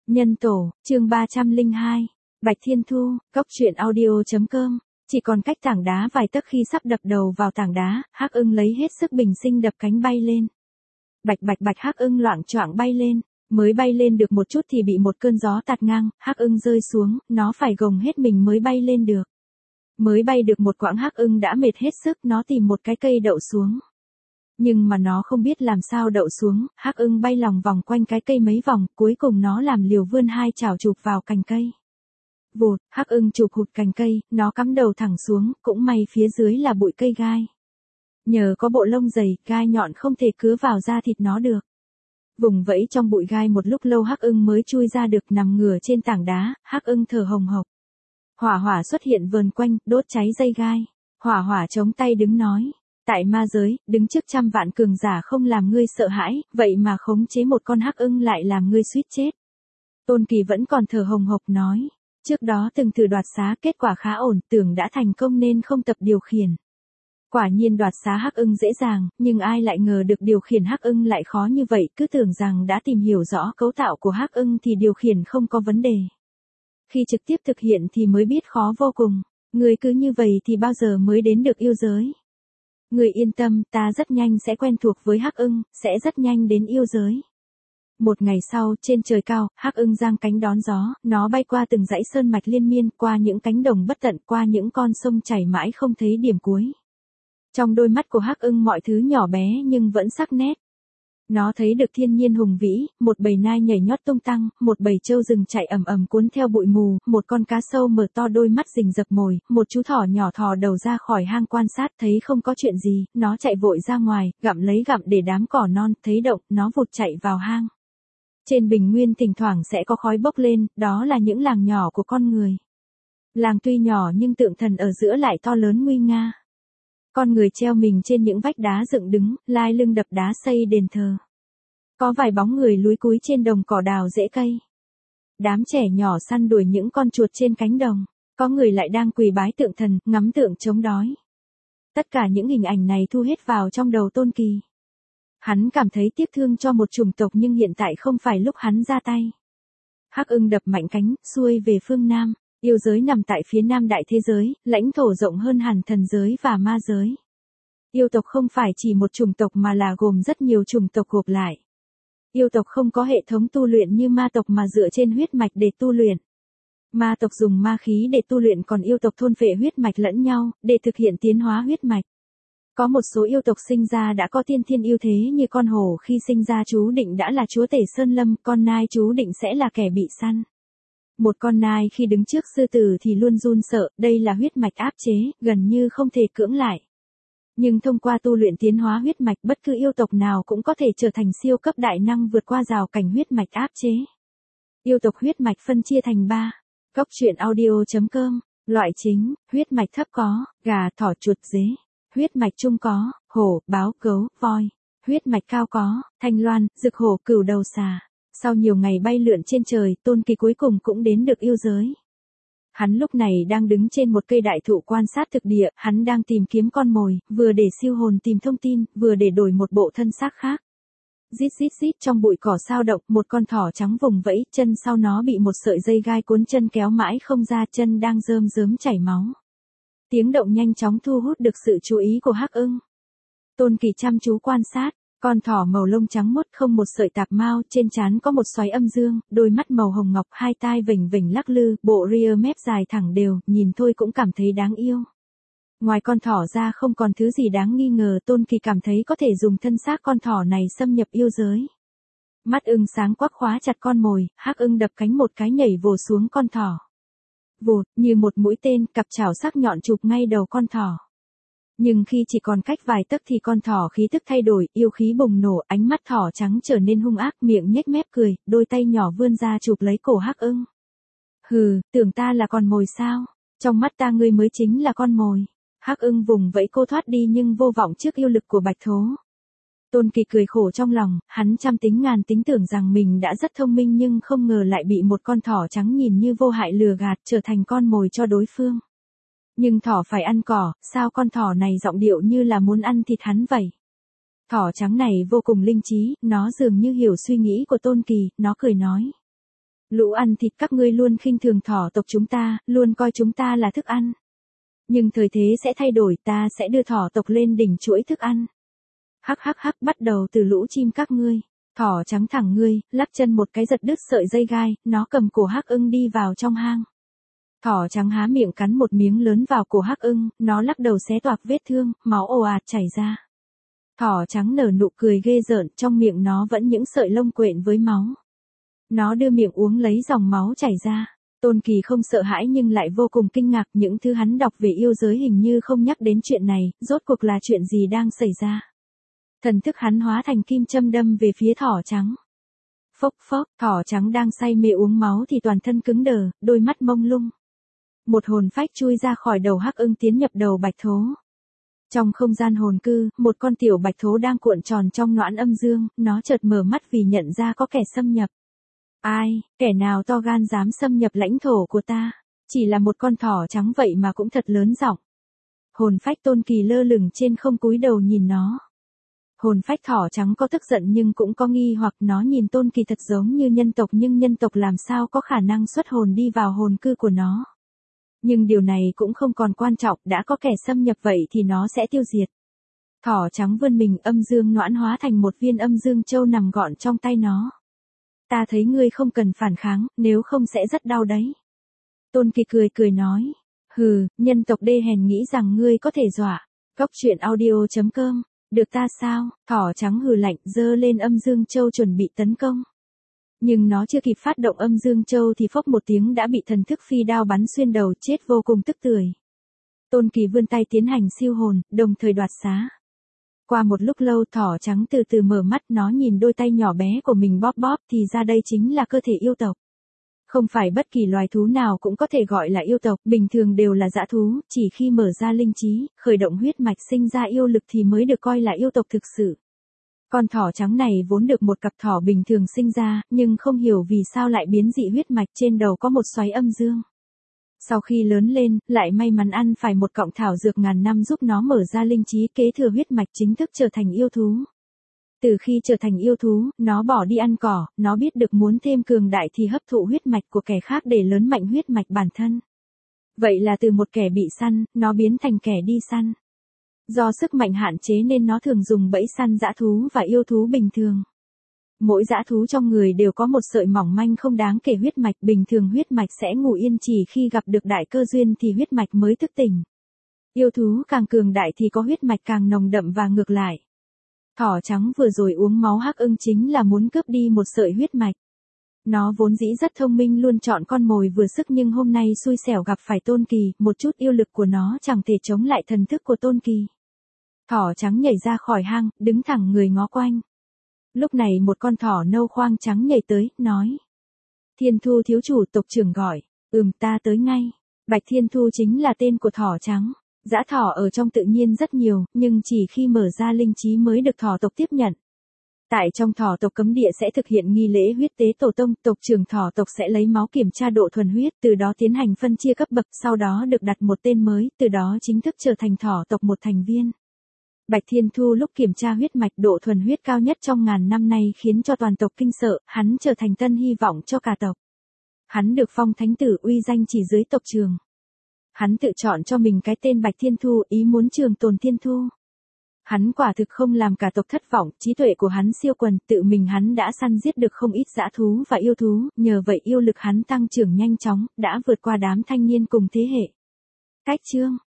Nhân tổ, chương 302. Bạch Thiên Thu, cốc truyện audio.com. Chỉ còn cách tảng đá vài tấc khi sắp đập đầu vào tảng đá, Hắc Ưng lấy hết sức bình sinh đập cánh bay lên. Bạch bạch bạch, Hắc Ưng loạng choạng bay lên, mới bay lên được một chút thì bị một cơn gió tạt ngang, Hắc Ưng rơi xuống, nó phải gồng hết mình mới bay lên được. Mới bay được một quãng Hắc Ưng đã mệt hết sức, nó tìm một cái cây đậu xuống. Nhưng mà nó không biết làm sao đậu xuống, Hắc Ưng bay lòng vòng quanh cái cây mấy vòng, cuối cùng nó làm liều vươn hai chảo chụp vào cành cây. Vụt, Hắc Ưng chụp hụt cành cây, nó cắm đầu thẳng xuống, cũng may phía dưới là bụi cây gai. Nhờ có bộ lông dày, gai nhọn không thể cứa vào da thịt nó được. Vùng vẫy trong bụi gai một lúc lâu Hắc Ưng mới chui ra được, nằm ngửa trên tảng đá, Hắc Ưng thở hồng hộc. Hỏa Hỏa xuất hiện vờn quanh, đốt cháy dây gai. Hỏa Hỏa chống tay đứng nói. Tại ma giới, đứng trước trăm vạn cường giả không làm ngươi sợ hãi, vậy mà khống chế một con Hắc Ưng lại làm ngươi suýt chết. Tôn Kỳ vẫn còn thở hồng hộc nói. Trước đó từng thử đoạt xá, kết quả khá ổn, tưởng đã thành công nên không tập điều khiển. Quả nhiên đoạt xá Hắc Ưng dễ dàng, nhưng ai lại ngờ được điều khiển Hắc Ưng lại khó như vậy, cứ tưởng rằng đã tìm hiểu rõ cấu tạo của Hắc Ưng thì điều khiển không có vấn đề. Khi trực tiếp thực hiện thì mới biết khó vô cùng. Người cứ như vậy thì bao giờ mới đến được yêu giới? Người yên tâm, ta rất nhanh sẽ quen thuộc với Hắc Ưng, sẽ rất nhanh đến yêu giới. Một ngày sau, trên trời cao, Hắc Ưng giang cánh đón gió, nó bay qua từng dãy sơn mạch liên miên, qua những cánh đồng bất tận, qua những con sông chảy mãi không thấy điểm cuối. Trong đôi mắt của Hắc Ưng mọi thứ nhỏ bé nhưng vẫn sắc nét. Nó thấy được thiên nhiên hùng vĩ, một bầy nai nhảy nhót tung tăng, một bầy trâu rừng chạy ầm ầm cuốn theo bụi mù, một con cá sâu mở to đôi mắt rình rập mồi, một chú thỏ nhỏ thò đầu ra khỏi hang quan sát, thấy không có chuyện gì, nó chạy vội ra ngoài, gặm lấy gặm để đám cỏ non, thấy động, nó vụt chạy vào hang. Trên bình nguyên thỉnh thoảng sẽ có khói bốc lên, đó là những làng nhỏ của con người. Làng tuy nhỏ nhưng tượng thần ở giữa lại to lớn nguy nga. Con người treo mình trên những vách đá dựng đứng, lai lưng đập đá xây đền thờ. Có vài bóng người lúi cúi trên đồng cỏ đào rễ cây. Đám trẻ nhỏ săn đuổi những con chuột trên cánh đồng. Có người lại đang quỳ bái tượng thần, ngắm tượng chống đói. Tất cả những hình ảnh này thu hết vào trong đầu Tôn Kỳ. Hắn cảm thấy tiếc thương cho một chủng tộc nhưng hiện tại không phải lúc hắn ra tay. Hắc Ưng đập mạnh cánh, xuôi về phương Nam. Yêu giới nằm tại phía nam đại thế giới, lãnh thổ rộng hơn hẳn thần giới và ma giới. Yêu tộc không phải chỉ một chủng tộc mà là gồm rất nhiều chủng tộc gộp lại. Yêu tộc không có hệ thống tu luyện như ma tộc mà dựa trên huyết mạch để tu luyện. Ma tộc dùng ma khí để tu luyện, còn yêu tộc thôn phệ huyết mạch lẫn nhau, để thực hiện tiến hóa huyết mạch. Có một số yêu tộc sinh ra đã có tiên thiên ưu thế, như con hổ khi sinh ra chú định đã là chúa tể sơn lâm, con nai chú định sẽ là kẻ bị săn. Một con nai khi đứng trước sư tử thì luôn run sợ, đây là huyết mạch áp chế, gần như không thể cưỡng lại. Nhưng thông qua tu luyện tiến hóa huyết mạch, bất cứ yêu tộc nào cũng có thể trở thành siêu cấp đại năng vượt qua rào cảnh huyết mạch áp chế. Yêu tộc huyết mạch phân chia thành 3. Cốc truyện audio.com. Loại chính, huyết mạch thấp có, gà, thỏ, chuột, dế. Huyết mạch trung có, hổ, báo, gấu, voi. Huyết mạch cao có, thanh loan, dực hổ, cừu đầu xà. Sau nhiều ngày bay lượn trên trời, Tôn Kỳ cuối cùng cũng đến được yêu giới. Hắn lúc này đang đứng trên một cây đại thụ quan sát thực địa, hắn đang tìm kiếm con mồi, vừa để siêu hồn tìm thông tin, vừa để đổi một bộ thân xác khác. Rít rít rít, trong bụi cỏ sao động, một con thỏ trắng vùng vẫy, chân sau nó bị một sợi dây gai cuốn chân kéo mãi không ra, chân đang rơm rớm chảy máu. Tiếng động nhanh chóng thu hút được sự chú ý của Hắc Ưng. Tôn Kỳ chăm chú quan sát. Con thỏ màu lông trắng muốt không một sợi tạp mao, trên trán có một xoáy âm dương, đôi mắt màu hồng ngọc, hai tai vểnh vểnh lắc lư, bộ ria mép dài thẳng đều, nhìn thôi cũng cảm thấy đáng yêu. Ngoài con thỏ ra không còn thứ gì đáng nghi ngờ, Tôn Kỳ cảm thấy có thể dùng thân xác con thỏ này xâm nhập yêu giới. Mắt ưng sáng quắc khóa chặt con mồi, Hắc Ưng đập cánh một cái nhảy vồ xuống con thỏ. Vụt, như một mũi tên, cặp chảo sắc nhọn chụp ngay đầu con thỏ. Nhưng khi chỉ còn cách vài tấc thì con thỏ khí tức thay đổi, yêu khí bùng nổ, ánh mắt thỏ trắng trở nên hung ác, miệng nhếch mép cười, đôi tay nhỏ vươn ra chụp lấy cổ Hắc Ưng. Hừ, tưởng ta là con mồi sao? Trong mắt ta ngươi mới chính là con mồi. Hắc Ưng vùng vẫy cô thoát đi nhưng vô vọng trước yêu lực của Bạch Thố. Tôn Kỳ cười khổ trong lòng, hắn trăm tính ngàn tính tưởng rằng mình đã rất thông minh nhưng không ngờ lại bị một con thỏ trắng nhìn như vô hại lừa gạt, trở thành con mồi cho đối phương. Nhưng thỏ phải ăn cỏ, sao con thỏ này giọng điệu như là muốn ăn thịt hắn vậy? Thỏ trắng này vô cùng linh trí, nó dường như hiểu suy nghĩ của Tôn Kỳ, nó cười nói. Lũ ăn thịt các ngươi luôn khinh thường thỏ tộc chúng ta, luôn coi chúng ta là thức ăn. Nhưng thời thế sẽ thay đổi, ta sẽ đưa thỏ tộc lên đỉnh chuỗi thức ăn. Hắc hắc hắc, bắt đầu từ lũ chim các ngươi. Thỏ trắng thẳng ngươi, lắc chân một cái giật đứt sợi dây gai, nó cầm cổ Hắc Ưng đi vào trong hang. Thỏ trắng há miệng cắn một miếng lớn vào cổ Hắc Ưng, nó lắc đầu xé toạc vết thương, máu ồ ạt chảy ra. Thỏ trắng nở nụ cười ghê rợn, trong miệng nó vẫn những sợi lông quện với máu. Nó đưa miệng uống lấy dòng máu chảy ra. Tôn Kỳ không sợ hãi nhưng lại vô cùng kinh ngạc, những thứ hắn đọc về yêu giới hình như không nhắc đến chuyện này, rốt cuộc là chuyện gì đang xảy ra. Thần thức hắn hóa thành kim châm đâm về phía thỏ trắng. Phốc phốc, thỏ trắng đang say mê uống máu thì toàn thân cứng đờ, đôi mắt mông lung. Một hồn phách chui ra khỏi đầu Hắc Ưng tiến nhập đầu bạch thố. Trong không gian hồn cư, một con tiểu bạch thố đang cuộn tròn trong noãn âm dương, nó chợt mở mắt vì nhận ra có kẻ xâm nhập. Ai, kẻ nào to gan dám xâm nhập lãnh thổ của ta? Chỉ là một con thỏ trắng vậy mà cũng thật lớn giọng. Hồn phách Tôn Kỳ lơ lửng trên không cúi đầu nhìn nó. Hồn phách thỏ trắng có tức giận nhưng cũng có nghi hoặc, nó nhìn Tôn Kỳ thật giống như nhân tộc nhưng nhân tộc làm sao có khả năng xuất hồn đi vào hồn cư của nó. Nhưng điều này cũng không còn quan trọng, đã có kẻ xâm nhập vậy thì nó sẽ tiêu diệt. Thỏ trắng vươn mình, âm dương noãn hóa thành một viên âm dương châu nằm gọn trong tay nó. Ta thấy ngươi không cần phản kháng, nếu không sẽ rất đau đấy. Tôn Kỳ cười cười nói. Hừ, nhân tộc đê hèn nghĩ rằng ngươi có thể dọa. Cốc truyện audio.com. Được ta sao? Thỏ trắng hừ lạnh, giơ lên âm dương châu chuẩn bị tấn công. Nhưng nó chưa kịp phát động âm dương châu thì phốc một tiếng đã bị thần thức phi đao bắn xuyên đầu, chết vô cùng tức tưởi. Tôn Kỳ vươn tay tiến hành siêu hồn, đồng thời đoạt xá. Qua một lúc lâu thỏ trắng từ từ mở mắt, nó nhìn đôi tay nhỏ bé của mình bóp bóp thì ra đây chính là cơ thể yêu tộc. Không phải bất kỳ loài thú nào cũng có thể gọi là yêu tộc, bình thường đều là dã thú, chỉ khi mở ra linh trí, khởi động huyết mạch sinh ra yêu lực thì mới được coi là yêu tộc thực sự. Con thỏ trắng này vốn được một cặp thỏ bình thường sinh ra, nhưng không hiểu vì sao lại biến dị huyết mạch, trên đầu có một xoáy âm dương. Sau khi lớn lên, lại may mắn ăn phải một cọng thảo dược ngàn năm giúp nó mở ra linh trí, kế thừa huyết mạch, chính thức trở thành yêu thú. Từ khi trở thành yêu thú, nó bỏ đi ăn cỏ, nó biết được muốn thêm cường đại thì hấp thụ huyết mạch của kẻ khác để lớn mạnh huyết mạch bản thân. Vậy là từ một kẻ bị săn, nó biến thành kẻ đi săn. Do sức mạnh hạn chế nên nó thường dùng bẫy săn dã thú và yêu thú bình thường. Mỗi dã thú trong người đều có một sợi mỏng manh không đáng kể huyết mạch, bình thường huyết mạch sẽ ngủ yên, chỉ khi gặp được đại cơ duyên thì huyết mạch mới thức tỉnh. Yêu thú càng cường đại thì có huyết mạch càng nồng đậm và ngược lại. Thỏ trắng vừa rồi uống máu Hắc Ưng chính là muốn cướp đi một sợi huyết mạch. Nó vốn dĩ rất thông minh, luôn chọn con mồi vừa sức, nhưng hôm nay xui xẻo gặp phải Tôn Kỳ, một chút yêu lực của nó chẳng thể chống lại thần thức của Tôn Kỳ. Thỏ trắng nhảy ra khỏi hang, đứng thẳng người ngó quanh. Lúc này một con thỏ nâu khoang trắng nhảy tới, nói. Thiên Thu thiếu chủ, tộc trưởng gọi. Ta tới ngay. Bạch Thiên Thu chính là tên của thỏ trắng. Dã thỏ ở trong tự nhiên rất nhiều, nhưng chỉ khi mở ra linh trí mới được thỏ tộc tiếp nhận. Tại trong thỏ tộc cấm địa sẽ thực hiện nghi lễ huyết tế tổ tông, tộc trưởng thỏ tộc sẽ lấy máu kiểm tra độ thuần huyết, từ đó tiến hành phân chia cấp bậc, sau đó được đặt một tên mới, từ đó chính thức trở thành thỏ tộc một thành viên. Bạch Thiên Thu lúc kiểm tra huyết mạch, độ thuần huyết cao nhất trong ngàn năm nay khiến cho toàn tộc kinh sợ, hắn trở thành tân hy vọng cho cả tộc. Hắn được phong thánh tử, uy danh chỉ dưới tộc trường. Hắn tự chọn cho mình cái tên Bạch Thiên Thu, ý muốn trường tồn Thiên Thu. Hắn quả thực không làm cả tộc thất vọng, trí tuệ của hắn siêu quần, tự mình hắn đã săn giết được không ít dã thú và yêu thú, nhờ vậy yêu lực hắn tăng trưởng nhanh chóng, đã vượt qua đám thanh niên cùng thế hệ. Cách chương